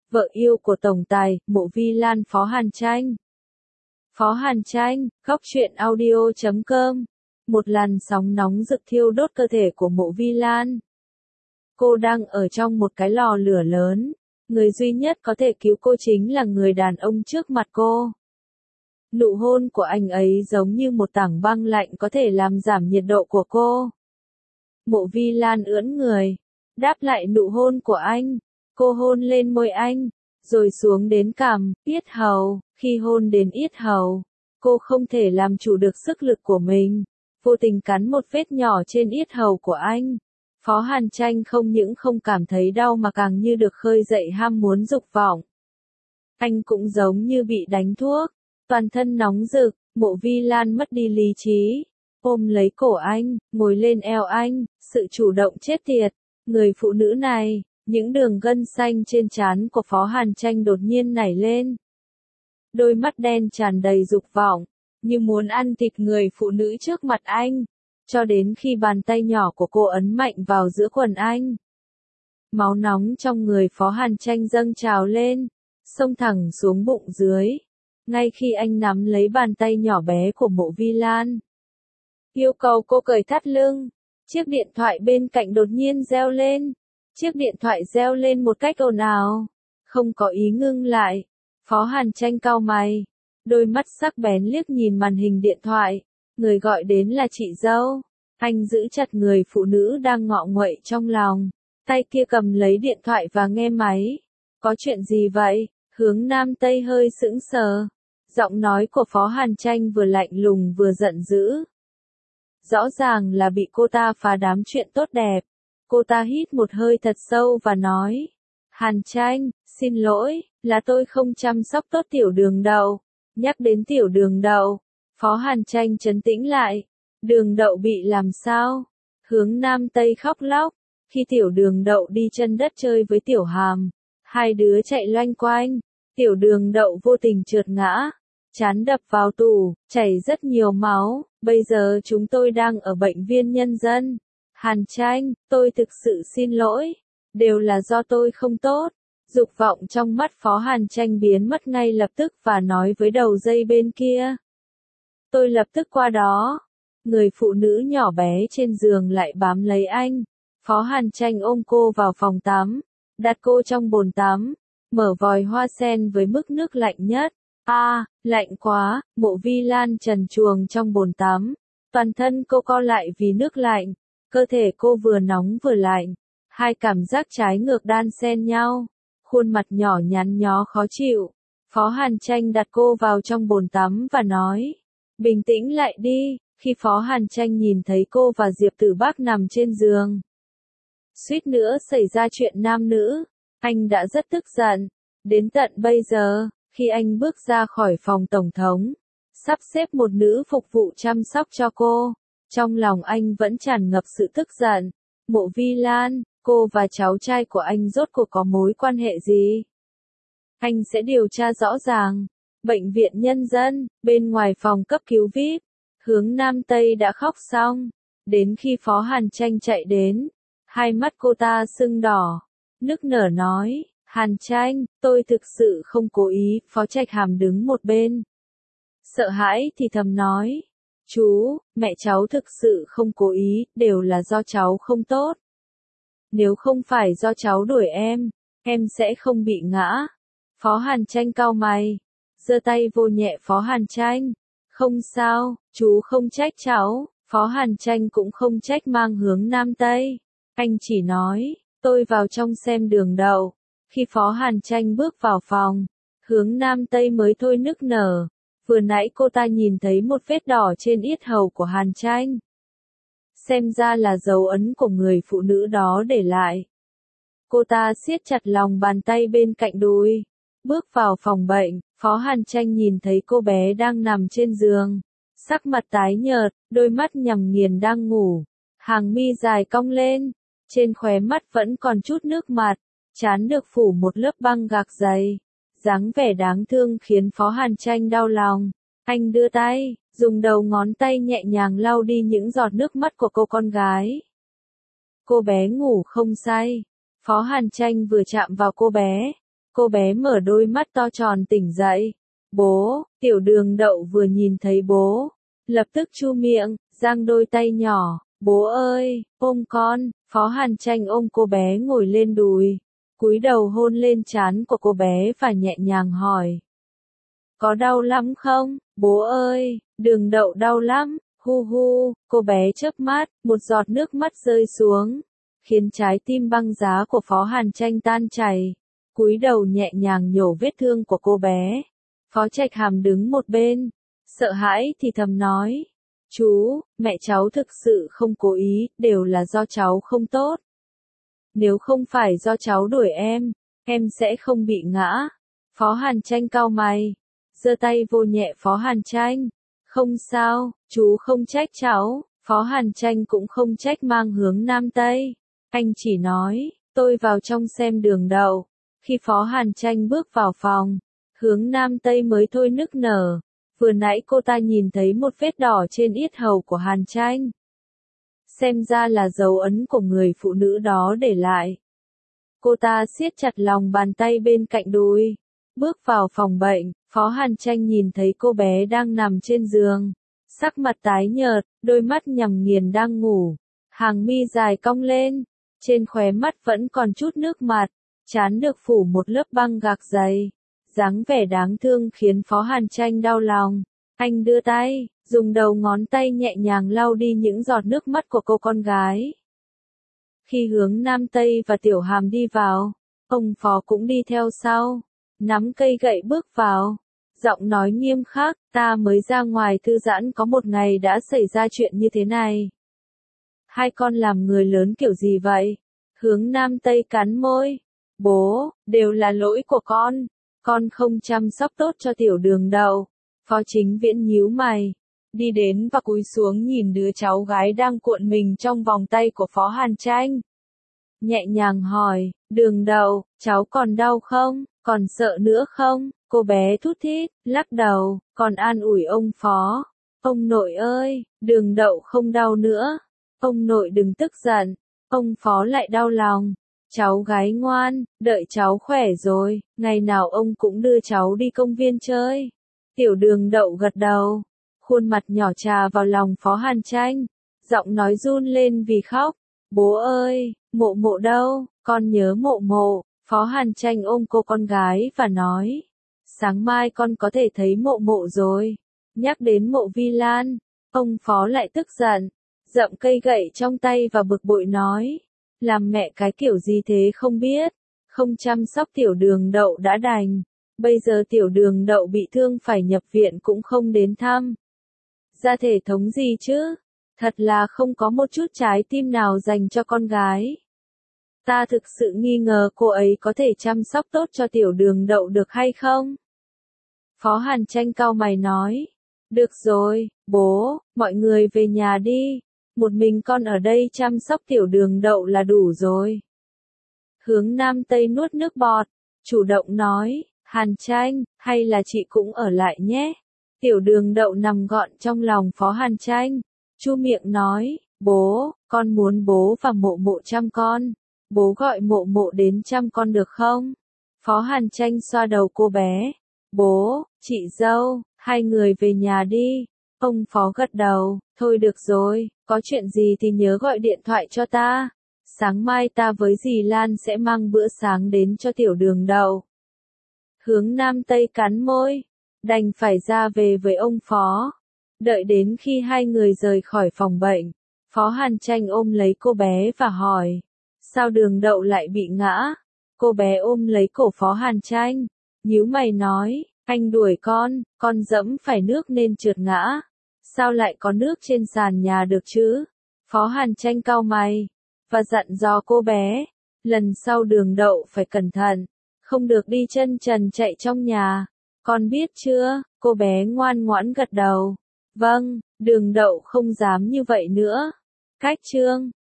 vợ yêu của tổng tài, Mộ Vi Lan Phó Hàn Tranh. Phó Hàn Tranh, góc truyện audio.com. Một làn sóng nóng rực thiêu đốt cơ thể của Mộ Vi Lan. Cô đang ở trong một cái lò lửa lớn. Người duy nhất có thể cứu cô chính là người đàn ông trước mặt cô. Nụ hôn của anh ấy giống như một tảng băng lạnh có thể làm giảm nhiệt độ của cô. Mộ Vi Lan ưỡn người, đáp lại nụ hôn của anh. Cô hôn lên môi anh, rồi xuống đến cằm, yết hầu. Khi hôn đến yết hầu, cô không thể làm chủ được sức lực của mình, vô tình cắn một vết nhỏ trên yết hầu của anh. Phó Hàn Tranh không những không cảm thấy đau mà càng như được khơi dậy ham muốn dục vọng. Anh cũng giống như bị đánh thuốc, toàn thân nóng rực. Mộ Vi Lan mất đi lý trí, ôm lấy cổ anh, ngồi lên eo anh, sự chủ động chết tiệt. Người phụ nữ này, những đường gân xanh trên trán của Phó Hàn Tranh đột nhiên nảy lên. Đôi mắt đen tràn đầy dục vọng, như muốn ăn thịt người phụ nữ trước mặt anh, cho đến khi bàn tay nhỏ của cô ấn mạnh vào giữa quần anh. Máu nóng trong người Phó Hàn Tranh dâng trào lên, xông thẳng xuống bụng dưới, ngay khi anh nắm lấy bàn tay nhỏ bé của Mộ Vi Lan. Yêu cầu cô cởi thắt lưng, chiếc điện thoại bên cạnh đột nhiên reo lên. Chiếc điện thoại reo lên một cách ồn ào, không có ý ngưng lại. Phó Hàn Tranh cau mày, đôi mắt sắc bén liếc nhìn màn hình điện thoại. Người gọi đến là chị dâu. Anh giữ chặt người phụ nữ đang ngọ nguậy trong lòng, tay kia cầm lấy điện thoại và nghe máy. Có chuyện gì vậy? Hướng Nam Tây hơi sững sờ. Giọng nói của Phó Hàn Tranh vừa lạnh lùng vừa giận dữ. Rõ ràng là bị cô ta phá đám chuyện tốt đẹp. Cô ta hít một hơi thật sâu và nói, Hàn Tranh, xin lỗi, là tôi không chăm sóc tốt tiểu đường đậu. Nhắc đến tiểu đường đậu, Phó Hàn Tranh trấn tĩnh lại. Đường đậu bị làm sao? Hướng Nam Tây khóc lóc. Khi tiểu đường đậu đi chân đất chơi với tiểu hàm, hai đứa chạy loanh quanh, tiểu đường đậu vô tình trượt ngã, trán đập vào tủ, chảy rất nhiều máu. Bây giờ chúng tôi đang ở bệnh viện nhân dân. Hàn Tranh, tôi thực sự xin lỗi, đều là do tôi không tốt. Dục vọng trong mắt Phó Hàn Tranh biến mất ngay lập tức và nói với đầu dây bên kia. Tôi lập tức qua đó. Người phụ nữ nhỏ bé trên giường lại bám lấy anh. Phó Hàn Tranh ôm cô vào phòng tắm, đặt cô trong bồn tắm, mở vòi hoa sen với mức nước lạnh nhất. Lạnh quá. Mộ Vi Lan trần truồng trong bồn tắm, toàn thân cô co lại vì nước lạnh. Cơ thể cô vừa nóng vừa lạnh, hai cảm giác trái ngược đan xen nhau, khuôn mặt nhỏ nhắn nhó khó chịu. Phó Hàn Tranh đặt cô vào trong bồn tắm và nói, bình tĩnh lại đi. Khi Phó Hàn Tranh nhìn thấy cô và Diệp Tử Bác nằm trên giường, suýt nữa xảy ra chuyện nam nữ, anh đã rất tức giận. Đến tận bây giờ, khi anh bước ra khỏi phòng tổng thống, sắp xếp một nữ phục vụ chăm sóc cho cô, trong lòng anh vẫn tràn ngập sự tức giận. Mộ Vi Lan, cô và cháu trai của anh rốt cuộc có mối quan hệ gì? Anh sẽ điều tra rõ ràng. Bệnh viện nhân dân, bên ngoài phòng cấp cứu VIP, Hướng Nam Tây đã khóc xong. Đến khi Phó Hàn Tranh chạy đến, hai mắt cô ta sưng đỏ, nức nở nói, Hàn Tranh, tôi thực sự không cố ý. Phó Trạch Hàm đứng một bên, sợ hãi thì thầm nói, chú, mẹ cháu thực sự không cố ý, đều là do cháu không tốt. Nếu không phải do cháu đuổi em sẽ không bị ngã. Phó Hàn Tranh cau mày, giơ tay vô nhẹ Phó Hàn Tranh. Không sao, chú không trách cháu. Phó Hàn Tranh cũng không trách mang Hướng Nam Tây. Anh chỉ nói, tôi vào trong xem đường đậu. Khi Phó Hàn Tranh bước vào phòng, Hướng Nam Tây mới thôi nức nở. Vừa nãy cô ta nhìn thấy một vết đỏ trên yết hầu của Hàn Tranh. Xem ra là dấu ấn của người phụ nữ đó để lại. Cô ta siết chặt lòng bàn tay bên cạnh đùi. Bước vào phòng bệnh, Phó Hàn Tranh nhìn thấy cô bé đang nằm trên giường. Sắc mặt tái nhợt, đôi mắt nhằm nghiền đang ngủ. Hàng mi dài cong lên, trên khóe mắt vẫn còn chút nước mặt, trán được phủ một lớp băng gạc dày. Dáng vẻ đáng thương khiến Phó Hàn Tranh đau lòng. Anh đưa tay, dùng đầu ngón tay nhẹ nhàng lau đi những giọt nước mắt của cô con gái. Cô bé ngủ không say. Phó Hàn Tranh vừa chạm vào cô bé, Cô bé mở đôi mắt to tròn tỉnh dậy. Bố, tiểu đường đậu vừa nhìn thấy bố, lập tức chu miệng, giang đôi tay nhỏ. Bố ơi, ôm con. Phó Hàn Tranh ôm cô bé ngồi lên đùi, cúi đầu hôn lên trán của cô bé và nhẹ nhàng hỏi. Có đau lắm không, bố ơi, đường đậu đau lắm, hu hu, cô bé chớp mắt, một giọt nước mắt rơi xuống, khiến trái tim băng giá của Phó Hàn Tranh tan chảy, cúi đầu nhẹ nhàng nhổ vết thương của cô bé. Phó Trạch Hàm đứng một bên, sợ hãi thì thầm nói. Chú, mẹ cháu thực sự không cố ý, đều là do cháu không tốt. Nếu không phải do cháu đuổi em sẽ không bị ngã. Phó Hàn Tranh cau mày, giơ tay vô nhẹ Phó Hàn Tranh. Không sao, chú không trách cháu. Phó Hàn Tranh cũng không trách mang hướng Nam Tây. Anh chỉ nói, tôi vào trong xem đường đậu. Khi Phó Hàn Tranh bước vào phòng, hướng Nam Tây mới thôi nức nở. Vừa nãy cô ta nhìn thấy một vết đỏ trên yết hầu của Hàn Tranh. Xem ra là dấu ấn của người phụ nữ đó để lại. Cô ta siết chặt lòng bàn tay bên cạnh đùi. Bước vào phòng bệnh, Phó Hàn Tranh nhìn thấy cô bé đang nằm trên giường. Sắc mặt tái nhợt, đôi mắt nhắm nghiền đang ngủ. Hàng mi dài cong lên. Trên khóe mắt vẫn còn chút nước mặt. Trán được phủ một lớp băng gạc dày. Dáng vẻ đáng thương khiến Phó Hàn Tranh đau lòng. Anh đưa tay, dùng đầu ngón tay nhẹ nhàng lau đi những giọt nước mắt của cô con gái. Khi hướng Nam Tây và Tiểu Hàm đi vào, ông Phó cũng đi theo sau, nắm cây gậy bước vào. Giọng nói nghiêm khắc, ta mới ra ngoài thư giãn có một ngày đã xảy ra chuyện như thế này. Hai con làm người lớn kiểu gì vậy? Hướng Nam Tây cắn môi. Bố, đều là lỗi của con không chăm sóc tốt cho tiểu đường đậu. Phó Chính Viễn nhíu mày, đi đến và cúi xuống nhìn đứa cháu gái đang cuộn mình trong vòng tay của Phó Hàn Tranh. Nhẹ nhàng hỏi, đường đậu, cháu còn đau không, còn sợ nữa không? Cô bé thút thít, lắc đầu, còn an ủi ông Phó. Ông nội ơi, đường đậu không đau nữa. Ông nội đừng tức giận. Ông Phó lại đau lòng. Cháu gái ngoan, đợi cháu khỏe rồi, ngày nào ông cũng đưa cháu đi công viên chơi. Tiểu đường đậu gật đầu, khuôn mặt nhỏ trà vào lòng Phó Hàn Tranh, giọng nói run lên vì khóc. Bố ơi, mộ mộ đâu, con nhớ mộ mộ. Phó Hàn Tranh ôm cô con gái và nói, sáng mai con có thể thấy mộ mộ rồi. Nhắc đến Mộ Vi Lan, ông Phó lại tức giận, dậm cây gậy trong tay và bực bội nói. Làm mẹ cái kiểu gì thế không biết, không chăm sóc tiểu đường đậu đã đành, bây giờ tiểu đường đậu bị thương phải nhập viện cũng không đến thăm. Ra thể thống gì chứ, thật là không có một chút trái tim nào dành cho con gái. Ta thực sự nghi ngờ cô ấy có thể chăm sóc tốt cho tiểu đường đậu được hay không? Phó Hàn Tranh cau mày nói, được rồi, bố, mọi người về nhà đi. Một mình con ở đây chăm sóc tiểu đường đậu là đủ rồi. Hướng Nam Tây nuốt nước bọt, chủ động nói, Hàn Tranh, hay là chị cũng ở lại nhé. Tiểu đường đậu nằm gọn trong lòng Phó Hàn Tranh, chu miệng nói, bố, con muốn bố và mộ mộ chăm con. Bố gọi mộ mộ đến chăm con được không? Phó Hàn Tranh xoa đầu cô bé. Bố, chị dâu, hai người về nhà đi. Ông Phó gật đầu, thôi được rồi, có chuyện gì thì nhớ gọi điện thoại cho ta. Sáng mai ta với dì Lan sẽ mang bữa sáng đến cho tiểu đường đậu. Hướng Nam Tây cắn môi, đành phải ra về với ông Phó. Đợi đến khi hai người rời khỏi phòng bệnh, Phó Hàn Tranh ôm lấy cô bé và hỏi, sao đường đậu lại bị ngã? Cô bé ôm lấy cổ Phó Hàn Tranh, nhíu mày nói, anh đuổi con dẫm phải nước nên trượt ngã. Sao lại có nước trên sàn nhà được chứ? Phó Hàn Tranh cau mày, và dặn dò cô bé, lần sau đường đậu phải cẩn thận, không được đi chân trần chạy trong nhà. Con biết chưa? Cô bé ngoan ngoãn gật đầu. Vâng, đường đậu không dám như vậy nữa. Cách chương